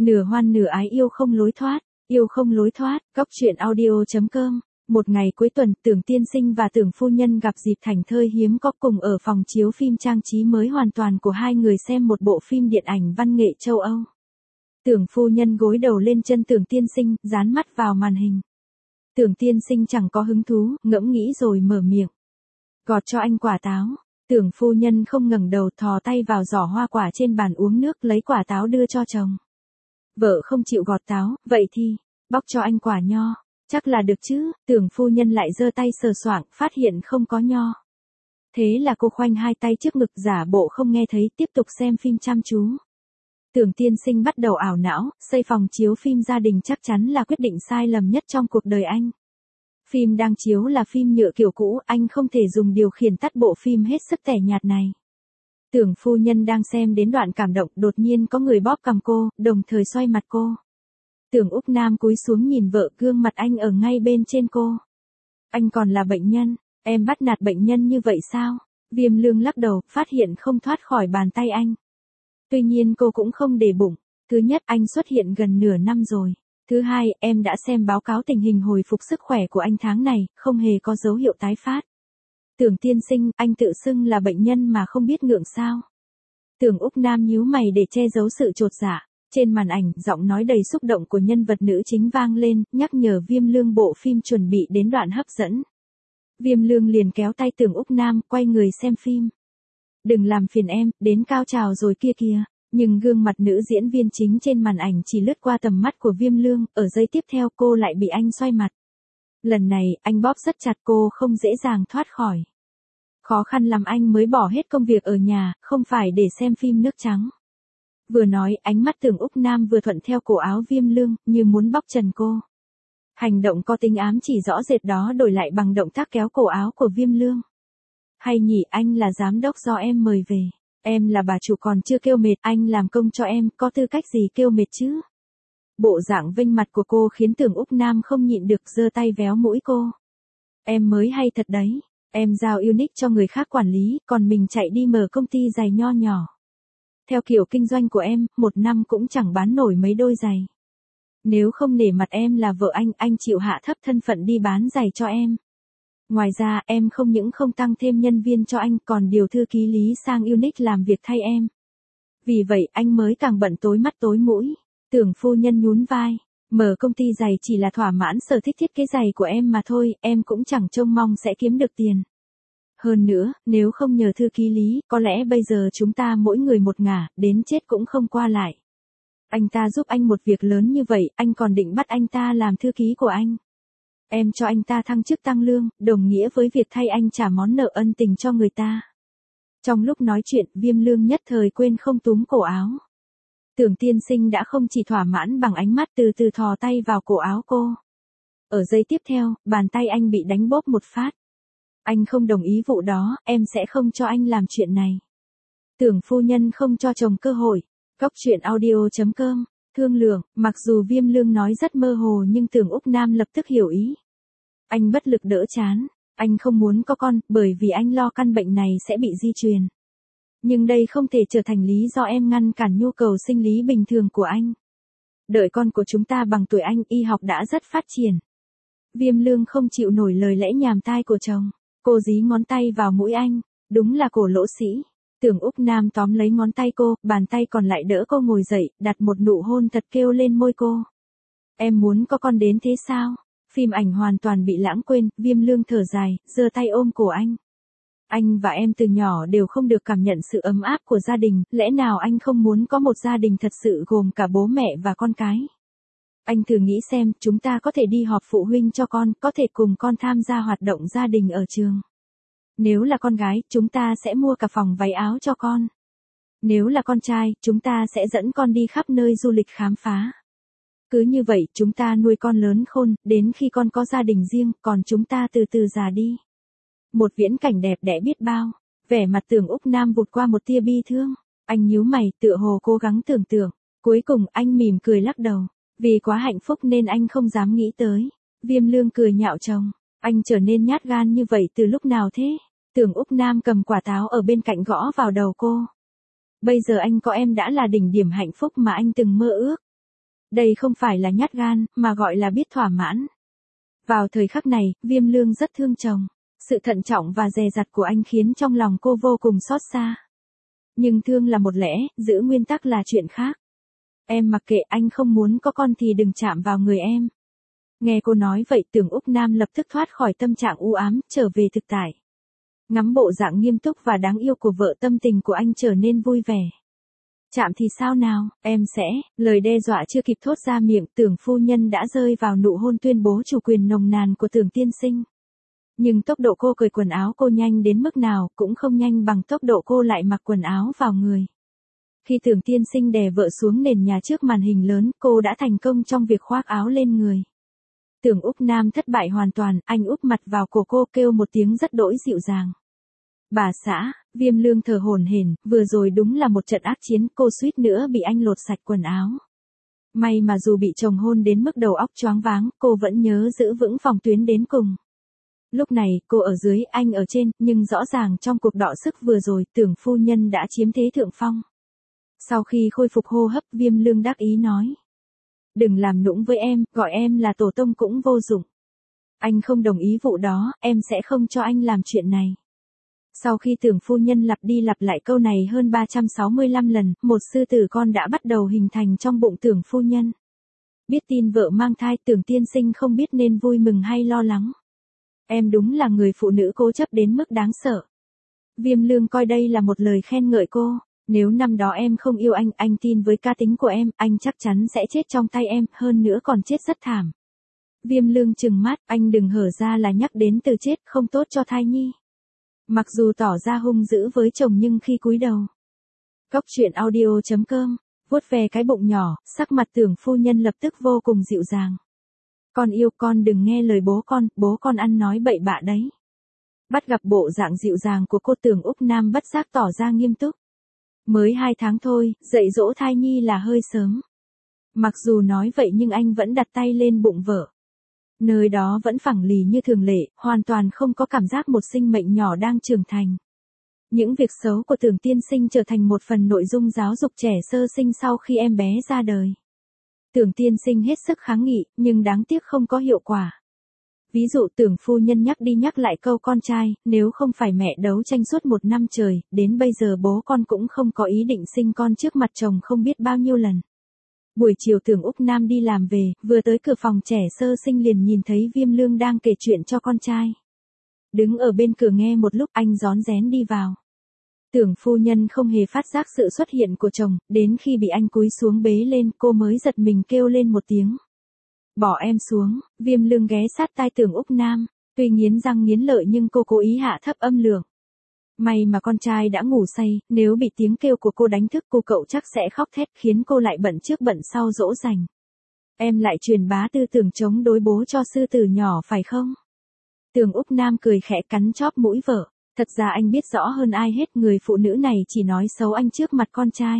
Nửa hoan nửa ái yêu không lối thoát, góc truyện audio.com. Một ngày cuối tuần, Tưởng tiên sinh và Tưởng phu nhân gặp dịp thảnh thơi hiếm có cùng ở phòng chiếu phim trang trí mới hoàn toàn của hai người xem một bộ phim điện ảnh văn nghệ châu Âu. Tưởng phu nhân gối đầu lên chân Tưởng tiên sinh, dán mắt vào màn hình. Tưởng tiên sinh chẳng có hứng thú, ngẫm nghĩ rồi mở miệng. Gọt cho anh quả táo. Tưởng phu nhân không ngẩng đầu, thò tay vào giỏ hoa quả trên bàn uống nước, lấy quả táo đưa cho chồng. Vợ không chịu gọt táo, vậy thì, bóc cho anh quả nho. Chắc là được chứ. Tưởng phu nhân lại giơ tay sờ soạng, phát hiện không có nho. Thế là cô khoanh hai tay trước ngực, giả bộ không nghe thấy, tiếp tục xem phim chăm chú. Tưởng tiên sinh bắt đầu ảo não, xây phòng chiếu phim gia đình chắc chắn là quyết định sai lầm nhất trong cuộc đời anh. Phim đang chiếu là phim nhựa kiểu cũ, anh không thể dùng điều khiển tắt bộ phim hết sức tẻ nhạt này. Tưởng phu nhân đang xem đến đoạn cảm động, đột nhiên có người bóp cằm cô, đồng thời xoay mặt cô. Tưởng Úc Nam cúi xuống nhìn vợ, gương mặt anh ở ngay bên trên cô. Anh còn là bệnh nhân, em bắt nạt bệnh nhân như vậy sao? Viêm Lương lắc đầu, phát hiện không thoát khỏi bàn tay anh. Tuy nhiên cô cũng không để bụng. Thứ nhất, anh xuất hiện gần nửa năm rồi. Thứ hai, em đã xem báo cáo tình hình hồi phục sức khỏe của anh tháng này, không hề có dấu hiệu tái phát. Tưởng tiên sinh, anh tự xưng là bệnh nhân mà không biết ngượng sao? Tưởng Úc Nam nhíu mày để che giấu sự chột dạ. Trên màn ảnh, giọng nói đầy xúc động của nhân vật nữ chính vang lên, nhắc nhở Viêm Lương bộ phim chuẩn bị đến đoạn hấp dẫn. Viêm Lương liền kéo tay Tưởng Úc Nam, quay người xem phim. Đừng làm phiền em, đến cao trào rồi kia kìa. Nhưng gương mặt nữ diễn viên chính trên màn ảnh chỉ lướt qua tầm mắt của Viêm Lương, ở giây tiếp theo cô lại bị anh xoay mặt. Lần này, anh bóp rất chặt cô, không dễ dàng thoát khỏi. Khó khăn lắm anh mới bỏ hết công việc ở nhà, không phải để xem phim nước trắng. Vừa nói, ánh mắt Tưởng Úc Nam vừa thuận theo cổ áo Viêm Lương, như muốn bóc trần cô. Hành động có tính ám chỉ rõ rệt đó đổi lại bằng động tác kéo cổ áo của Viêm Lương. Hay nhỉ, anh là giám đốc do em mời về. Em là bà chủ còn chưa kêu mệt, anh làm công cho em, có tư cách gì kêu mệt chứ? Bộ dạng vênh mặt của cô khiến Tưởng Úc Nam không nhịn được, giơ tay véo mũi cô. Em mới hay thật đấy, em giao Unique cho người khác quản lý, còn mình chạy đi mở công ty giày nho nhỏ. Theo kiểu kinh doanh của em, một năm cũng chẳng bán nổi mấy đôi giày. Nếu không nể mặt em là vợ anh chịu hạ thấp thân phận đi bán giày cho em. Ngoài ra, em không những không tăng thêm nhân viên cho anh, còn điều thư ký Lý sang Unique làm việc thay em. Vì vậy, anh mới càng bận tối mắt tối mũi. Tưởng phu nhân nhún vai. Mở công ty giày chỉ là thỏa mãn sở thích thiết kế giày của em mà thôi, em cũng chẳng trông mong sẽ kiếm được tiền. Hơn nữa, nếu không nhờ thư ký Lý, có lẽ bây giờ chúng ta mỗi người một ngả, đến chết cũng không qua lại. Anh ta giúp anh một việc lớn như vậy, anh còn định bắt anh ta làm thư ký của anh. Em cho anh ta thăng chức tăng lương, đồng nghĩa với việc thay anh trả món nợ ân tình cho người ta. Trong lúc nói chuyện, Viêm Lương nhất thời quên không túm cổ áo. Tưởng tiên sinh đã không chỉ thỏa mãn bằng ánh mắt, từ từ thò tay vào cổ áo cô. Ở giây tiếp theo, bàn tay anh bị đánh bóp một phát. Anh không đồng ý vụ đó, em sẽ không cho anh làm chuyện này. Tưởng phu nhân không cho chồng cơ hội. Góc truyện audio.com. Thương lượng, mặc dù Viêm Lương nói rất mơ hồ nhưng Tưởng Úc Nam lập tức hiểu ý. Anh bất lực đỡ chán. Anh không muốn có con, bởi vì anh lo căn bệnh này sẽ bị di truyền. Nhưng đây không thể trở thành lý do em ngăn cản nhu cầu sinh lý bình thường của anh. Đợi con của chúng ta bằng tuổi anh, y học đã rất phát triển. Viêm Lương không chịu nổi lời lẽ nhàm tai của chồng. Cô dí ngón tay vào mũi anh. Đúng là cổ lỗ sĩ. Tưởng Úc Nam tóm lấy ngón tay cô, bàn tay còn lại đỡ cô ngồi dậy, đặt một nụ hôn thật kêu lên môi cô. Em muốn có con đến thế sao? Phim ảnh hoàn toàn bị lãng quên, Viêm Lương thở dài, giơ tay ôm cổ anh. Anh và em từ nhỏ đều không được cảm nhận sự ấm áp của gia đình, lẽ nào anh không muốn có một gia đình thật sự gồm cả bố mẹ và con cái? Anh thử nghĩ xem, chúng ta có thể đi họp phụ huynh cho con, có thể cùng con tham gia hoạt động gia đình ở trường. Nếu là con gái, chúng ta sẽ mua cả phòng váy áo cho con. Nếu là con trai, chúng ta sẽ dẫn con đi khắp nơi du lịch khám phá. Cứ như vậy, chúng ta nuôi con lớn khôn, đến khi con có gia đình riêng, còn chúng ta từ từ già đi. Một viễn cảnh đẹp đẽ biết bao. Vẻ mặt Tưởng Úc Nam vụt qua một tia bi thương. Anh nhíu mày, tựa hồ cố gắng tưởng tượng. Cuối cùng, anh mỉm cười lắc đầu. Vì quá hạnh phúc nên anh không dám nghĩ tới. Viêm Lương cười nhạo chồng. Anh trở nên nhát gan như vậy từ lúc nào thế? Tưởng Úc Nam cầm quả táo ở bên cạnh gõ vào đầu cô. Bây giờ anh có em đã là đỉnh điểm hạnh phúc mà anh từng mơ ước. Đây không phải là nhát gan, mà gọi là biết thỏa mãn. Vào thời khắc này, Viêm Lương rất thương chồng. Sự thận trọng và dè dặt của anh khiến trong lòng cô vô cùng xót xa. Nhưng thương là một lẽ, giữ nguyên tắc là chuyện khác. Em mặc kệ, anh không muốn có con thì đừng chạm vào người em. Nghe cô nói vậy, Tưởng Úc Nam lập tức thoát khỏi tâm trạng u ám, trở về thực tại. Ngắm bộ dạng nghiêm túc và đáng yêu của vợ, tâm tình của anh trở nên vui vẻ. Chạm thì sao nào, em sẽ, lời đe dọa chưa kịp thốt ra miệng, Tưởng phu nhân đã rơi vào nụ hôn tuyên bố chủ quyền nồng nàn của Tưởng tiên sinh. Nhưng tốc độ cô cởi quần áo cô nhanh đến mức nào cũng không nhanh bằng tốc độ cô lại mặc quần áo vào người. Khi Tưởng tiên sinh đè vợ xuống nền nhà trước màn hình lớn, cô đã thành công trong việc khoác áo lên người. Tưởng Úc Nam thất bại hoàn toàn, anh úp mặt vào cổ cô kêu một tiếng rất đỗi dịu dàng. Bà xã, Viêm Lương thở hổn hển, vừa rồi đúng là một trận ác chiến, cô suýt nữa bị anh lột sạch quần áo. May mà dù bị chồng hôn đến mức đầu óc choáng váng, cô vẫn nhớ giữ vững phòng tuyến đến cùng. Lúc này, cô ở dưới, anh ở trên, nhưng rõ ràng trong cuộc đọ sức vừa rồi, Tưởng phu nhân đã chiếm thế thượng phong. Sau khi khôi phục hô hấp, Viêm Lương đắc ý nói. Đừng làm nũng với em, gọi em là tổ tông cũng vô dụng. Anh không đồng ý vụ đó, em sẽ không cho anh làm chuyện này. Sau khi Tưởng phu nhân lặp đi lặp lại câu này hơn 365 lần, một sư tử con đã bắt đầu hình thành trong bụng Tưởng phu nhân. Biết tin vợ mang thai, Tưởng tiên sinh không biết nên vui mừng hay lo lắng. Em đúng là người phụ nữ cố chấp đến mức đáng sợ. Viêm Lương coi đây là một lời khen ngợi cô. Nếu năm đó em không yêu anh tin với cá tính của em, anh chắc chắn sẽ chết trong tay em, hơn nữa còn chết rất thảm. Viêm Lương trừng mắt, anh đừng hở ra là nhắc đến từ chết, không tốt cho thai nhi. Mặc dù tỏ ra hung dữ với chồng nhưng khi cúi đầu. Cóc truyện audio.com, vuốt về cái bụng nhỏ, sắc mặt Tưởng phu nhân lập tức vô cùng dịu dàng. Con yêu, con đừng nghe lời bố con ăn nói bậy bạ đấy. Bắt gặp bộ dạng dịu dàng của cô, Tưởng Úc Nam bất giác tỏ ra nghiêm túc. Mới 2 tháng thôi, dạy dỗ thai nhi là hơi sớm. Mặc dù nói vậy nhưng anh vẫn đặt tay lên bụng vợ. Nơi đó vẫn phẳng lì như thường lệ, hoàn toàn không có cảm giác một sinh mệnh nhỏ đang trưởng thành. Những việc xấu của Tưởng tiên sinh trở thành một phần nội dung giáo dục trẻ sơ sinh sau khi em bé ra đời. Tưởng tiên sinh hết sức kháng nghị, nhưng đáng tiếc không có hiệu quả. Ví dụ Tưởng phu nhân nhắc đi nhắc lại câu con trai, nếu không phải mẹ đấu tranh suốt 1 năm trời, đến bây giờ bố con cũng không có ý định sinh con trước mặt chồng không biết bao nhiêu lần. Buổi chiều Tưởng Úc Nam đi làm về, vừa tới cửa phòng trẻ sơ sinh liền nhìn thấy Viêm Lương đang kể chuyện cho con trai. Đứng ở bên cửa nghe một lúc, anh rón rén đi vào. Tưởng phu nhân không hề phát giác sự xuất hiện của chồng, đến khi bị anh cúi xuống bế lên, cô mới giật mình kêu lên một tiếng. Bỏ em xuống. Viêm Lương ghé sát tai Tưởng Úc Nam, tuy nghiến răng nghiến lợi nhưng cô cố ý hạ thấp âm lượng. May mà con trai đã ngủ say, nếu bị tiếng kêu của cô đánh thức cậu chắc sẽ khóc thét, khiến cô lại bận trước bận sau dỗ dành. Em lại truyền bá tư tưởng chống đối bố cho sư tử nhỏ phải không? Tưởng Úc Nam cười khẽ cắn chóp mũi vợ. Thật ra anh biết rõ hơn ai hết, người phụ nữ này chỉ nói xấu anh trước mặt con trai.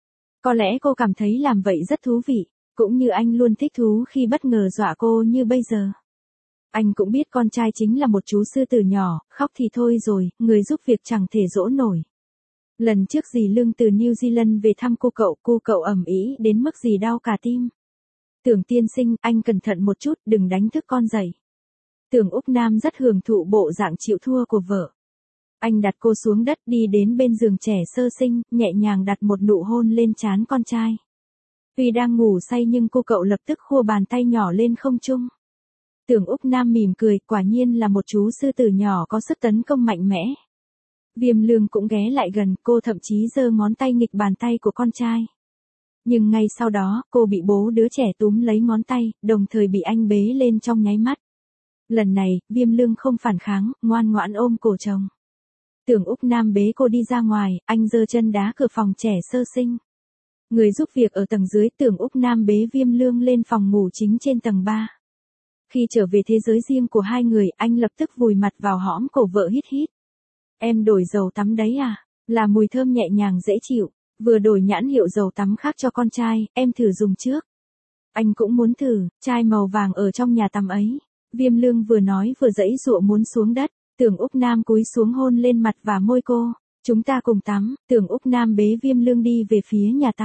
Có lẽ cô cảm thấy làm vậy rất thú vị, cũng như anh luôn thích thú khi bất ngờ dọa cô như bây giờ. Anh cũng biết con trai chính là một chú sư tử nhỏ, khóc thì thôi rồi, người giúp việc chẳng thể dỗ nổi. Lần trước dì Lương từ New Zealand về thăm cô cậu ầm ĩ đến mức dì đau cả tim. Tưởng tiên sinh, anh cẩn thận một chút, đừng đánh thức con dậy. Tưởng Úc Nam rất hưởng thụ bộ dạng chịu thua của vợ. Anh đặt cô xuống đất, đi đến bên giường trẻ sơ sinh, nhẹ nhàng đặt một nụ hôn lên trán con trai. Tuy đang ngủ say nhưng cậu lập tức khua bàn tay nhỏ lên không trung. Tưởng Úc Nam mỉm cười, quả nhiên là một chú sư tử nhỏ có sức tấn công mạnh mẽ. Viêm Lương cũng ghé lại gần, cô thậm chí giơ ngón tay nghịch bàn tay của con trai. Nhưng ngay sau đó, cô bị bố đứa trẻ túm lấy ngón tay, đồng thời bị anh bế lên trong nháy mắt. Lần này, Viêm Lương không phản kháng, ngoan ngoãn ôm cổ chồng. Tưởng Úc Nam bế cô đi ra ngoài, anh giơ chân đá cửa phòng trẻ sơ sinh. Người giúp việc ở tầng dưới, Tưởng Úc Nam bế Viêm Lương lên phòng ngủ chính trên tầng 3. Khi trở về thế giới riêng của hai người, anh lập tức vùi mặt vào hõm cổ vợ hít hít. Em đổi dầu tắm đấy à? Là mùi thơm nhẹ nhàng dễ chịu. Vừa đổi nhãn hiệu dầu tắm khác cho con trai, em thử dùng trước. Anh cũng muốn thử, chai màu vàng ở trong nhà tắm ấy. Viêm Lương vừa nói vừa giãy giụa muốn xuống đất. Tưởng Úc Nam cúi xuống hôn lên mặt và môi cô. Chúng ta cùng tắm. Tưởng Úc Nam bế Viêm Lương đi về phía nhà tắm.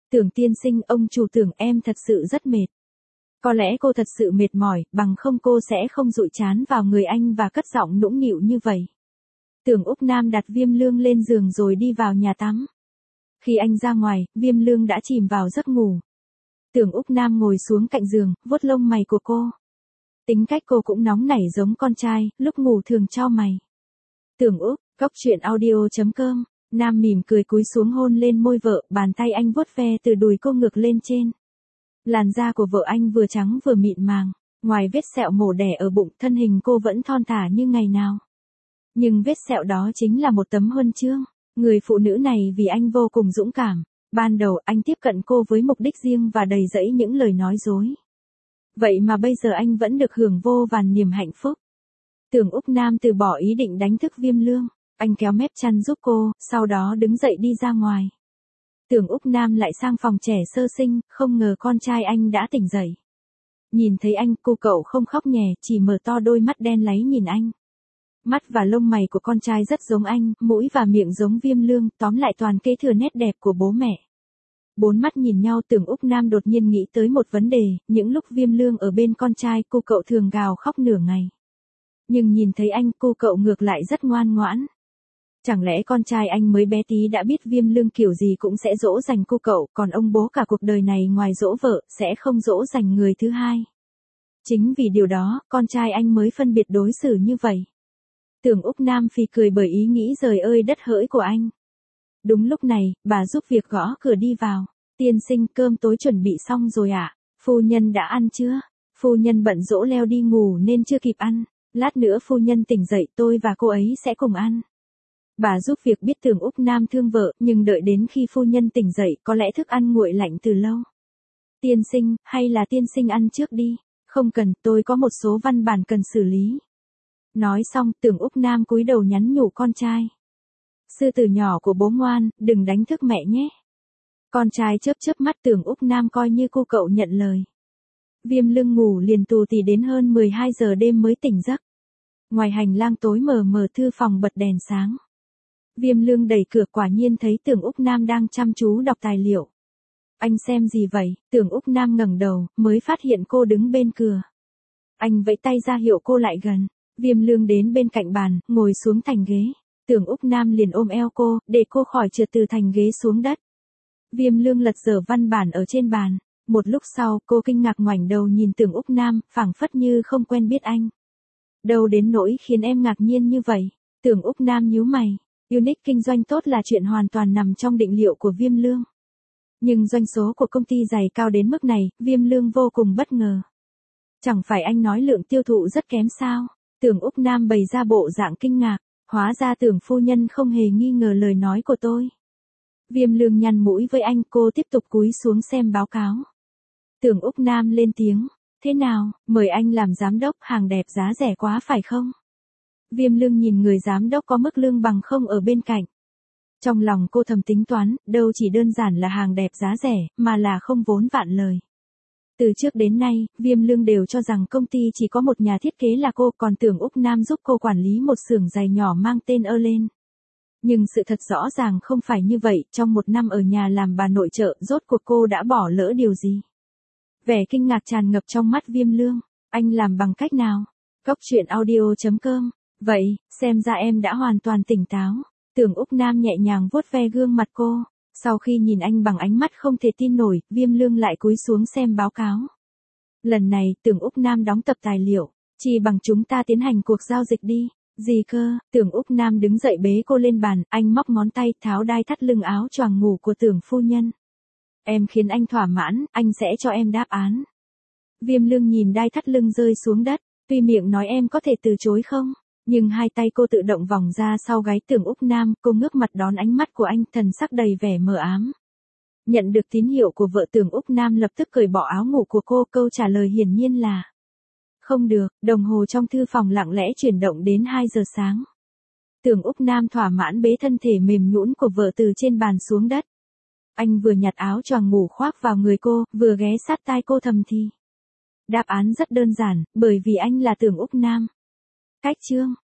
Tưởng tiên sinh, ông chủ Tưởng em thật sự rất mệt. Có lẽ cô thật sự mệt mỏi, bằng không cô sẽ không dụi trán vào người anh và cất giọng nũng nịu như vậy. Tưởng Úc Nam đặt Viêm Lương lên giường rồi đi vào nhà tắm. Khi anh ra ngoài, Viêm Lương đã chìm vào giấc ngủ. Tưởng Úc Nam ngồi xuống cạnh giường, vuốt lông mày của cô. Tính cách cô cũng nóng nảy giống con trai, lúc ngủ thường chau mày. Tưởng Úc, Cóc Truyện Audio.com. Nam mỉm cười cúi xuống hôn lên môi vợ, bàn tay anh vuốt ve từ đùi cô ngược lên trên. Làn da của vợ anh vừa trắng vừa mịn màng, ngoài vết sẹo mổ đẻ ở bụng, thân hình cô vẫn thon thả như ngày nào. Nhưng vết sẹo đó chính là một tấm huân chương. Người phụ nữ này vì anh vô cùng dũng cảm. Ban đầu anh tiếp cận cô với mục đích riêng và đầy dẫy những lời nói dối. Vậy mà bây giờ anh vẫn được hưởng vô vàn niềm hạnh phúc. Tưởng Úc Nam từ bỏ ý định đánh thức Viêm Lương. Anh kéo mép chăn giúp cô, sau đó đứng dậy đi ra ngoài. Tưởng Úc Nam lại sang phòng trẻ sơ sinh, không ngờ con trai anh đã tỉnh dậy. Nhìn thấy anh, cô cậu không khóc nhè, chỉ mở to đôi mắt đen láy nhìn anh. Mắt và lông mày của con trai rất giống anh, mũi và miệng giống Viêm Lương, tóm lại toàn kế thừa nét đẹp của bố mẹ. Bốn mắt nhìn nhau, Tưởng Úc Nam đột nhiên nghĩ tới một vấn đề, những lúc Viêm Lương ở bên con trai, cô cậu thường gào khóc nửa ngày. Nhưng nhìn thấy anh, cô cậu ngược lại rất ngoan ngoãn. Chẳng lẽ con trai anh mới bé tí đã biết Viêm Lương kiểu gì cũng sẽ dỗ dành cô cậu, còn ông bố cả cuộc đời này ngoài dỗ vợ, sẽ không dỗ dành người thứ hai. Chính vì điều đó, con trai anh mới phân biệt đối xử như vậy. Tưởng Úc Nam phì cười bởi ý nghĩ trời ơi đất hỡi của anh. Đúng lúc này, bà giúp việc gõ cửa đi vào. Tiên sinh, cơm tối chuẩn bị xong rồi ạ. Phu nhân đã ăn chưa? Phu nhân bận dỗ leo đi ngủ nên chưa kịp ăn. Lát nữa phu nhân tỉnh dậy tôi và cô ấy sẽ cùng ăn. Bà giúp việc biết Tưởng Úc Nam thương vợ, nhưng đợi đến khi phu nhân tỉnh dậy, có lẽ thức ăn nguội lạnh từ lâu. Tiên sinh, hay là tiên sinh ăn trước đi. Không cần, tôi có một số văn bản cần xử lý. Nói xong, Tưởng Úc Nam cúi đầu nhắn nhủ con trai. Sư tử nhỏ của bố ngoan, đừng đánh thức mẹ nhé. Con trai chớp chớp mắt, Tưởng Úc Nam coi như cô cậu nhận lời. Viêm Lương ngủ liền tù tì đến hơn 12 giờ đêm mới tỉnh giấc. Ngoài hành lang tối mờ mờ, thư phòng bật đèn sáng. Viêm Lương đẩy cửa, quả nhiên thấy Tưởng Úc Nam đang chăm chú đọc tài liệu. Anh xem gì vậy? Tưởng Úc Nam ngẩng đầu, mới phát hiện cô đứng bên cửa. Anh vẫy tay ra hiệu cô lại gần. Viêm Lương đến bên cạnh bàn, ngồi xuống thành ghế. Tưởng Úc Nam liền ôm eo cô, để cô khỏi trượt từ thành ghế xuống đất. Viêm Lương lật dở văn bản ở trên bàn. Một lúc sau, cô kinh ngạc ngoảnh đầu nhìn Tưởng Úc Nam, phảng phất như không quen biết anh. Đâu đến nỗi khiến em ngạc nhiên như vậy? Tưởng Úc Nam nhíu mày. Unique kinh doanh tốt là chuyện hoàn toàn nằm trong định liệu của Viêm Lương. Nhưng doanh số của công ty dày cao đến mức này, Viêm Lương vô cùng bất ngờ. Chẳng phải anh nói lượng tiêu thụ rất kém sao? Tưởng Úc Nam bày ra bộ dạng kinh ngạc. Hóa ra Tưởng phu nhân không hề nghi ngờ lời nói của tôi. Viêm Lương nhăn mũi với anh, cô tiếp tục cúi xuống xem báo cáo. Tưởng Úc Nam lên tiếng. Thế nào, mời anh làm giám đốc, hàng đẹp giá rẻ quá phải không? Viêm Lương nhìn người giám đốc có mức lương bằng không ở bên cạnh. Trong lòng cô thầm tính toán, đâu chỉ đơn giản là hàng đẹp giá rẻ, mà là không vốn vạn lời. Từ trước đến nay, Viêm Lương đều cho rằng công ty chỉ có một nhà thiết kế là cô, còn Tưởng Úc Nam giúp cô quản lý một xưởng giày nhỏ mang tên Erlen. Nhưng sự thật rõ ràng không phải như vậy, trong một năm ở nhà làm bà nội trợ, rốt cuộc cô đã bỏ lỡ điều gì? Vẻ kinh ngạc tràn ngập trong mắt Viêm Lương. Anh làm bằng cách nào? Cóc Truyện Audio.com. Vậy, xem ra em đã hoàn toàn tỉnh táo. Tưởng Úc Nam nhẹ nhàng vuốt ve gương mặt cô. Sau khi nhìn anh bằng ánh mắt không thể tin nổi, Viêm Lương lại cúi xuống xem báo cáo. Lần này, Tưởng Úc Nam đóng tập tài liệu. Chỉ bằng chúng ta tiến hành cuộc giao dịch đi. Gì cơ? Tưởng Úc Nam đứng dậy bế cô lên bàn, anh móc ngón tay tháo đai thắt lưng áo choàng ngủ của Tưởng phu nhân. Em khiến anh thỏa mãn, anh sẽ cho em đáp án. Viêm Lương nhìn đai thắt lưng rơi xuống đất, tuy miệng nói em có thể từ chối không? Nhưng hai tay cô tự động vòng ra sau gáy Tưởng Úc Nam, cô ngước mặt đón ánh mắt của anh, thần sắc đầy vẻ mờ ám. Nhận được tín hiệu của vợ, Tưởng Úc Nam lập tức cởi bỏ áo ngủ của cô, câu trả lời hiển nhiên là không được. Đồng hồ trong thư phòng lặng lẽ chuyển động đến 2 giờ sáng. Tưởng Úc Nam thỏa mãn bế thân thể mềm nhũn của vợ từ trên bàn xuống đất. Anh vừa nhặt áo choàng ngủ khoác vào người cô, vừa ghé sát tai cô thầm thì. Đáp án rất đơn giản, bởi vì anh là Tưởng Úc Nam. Cách chương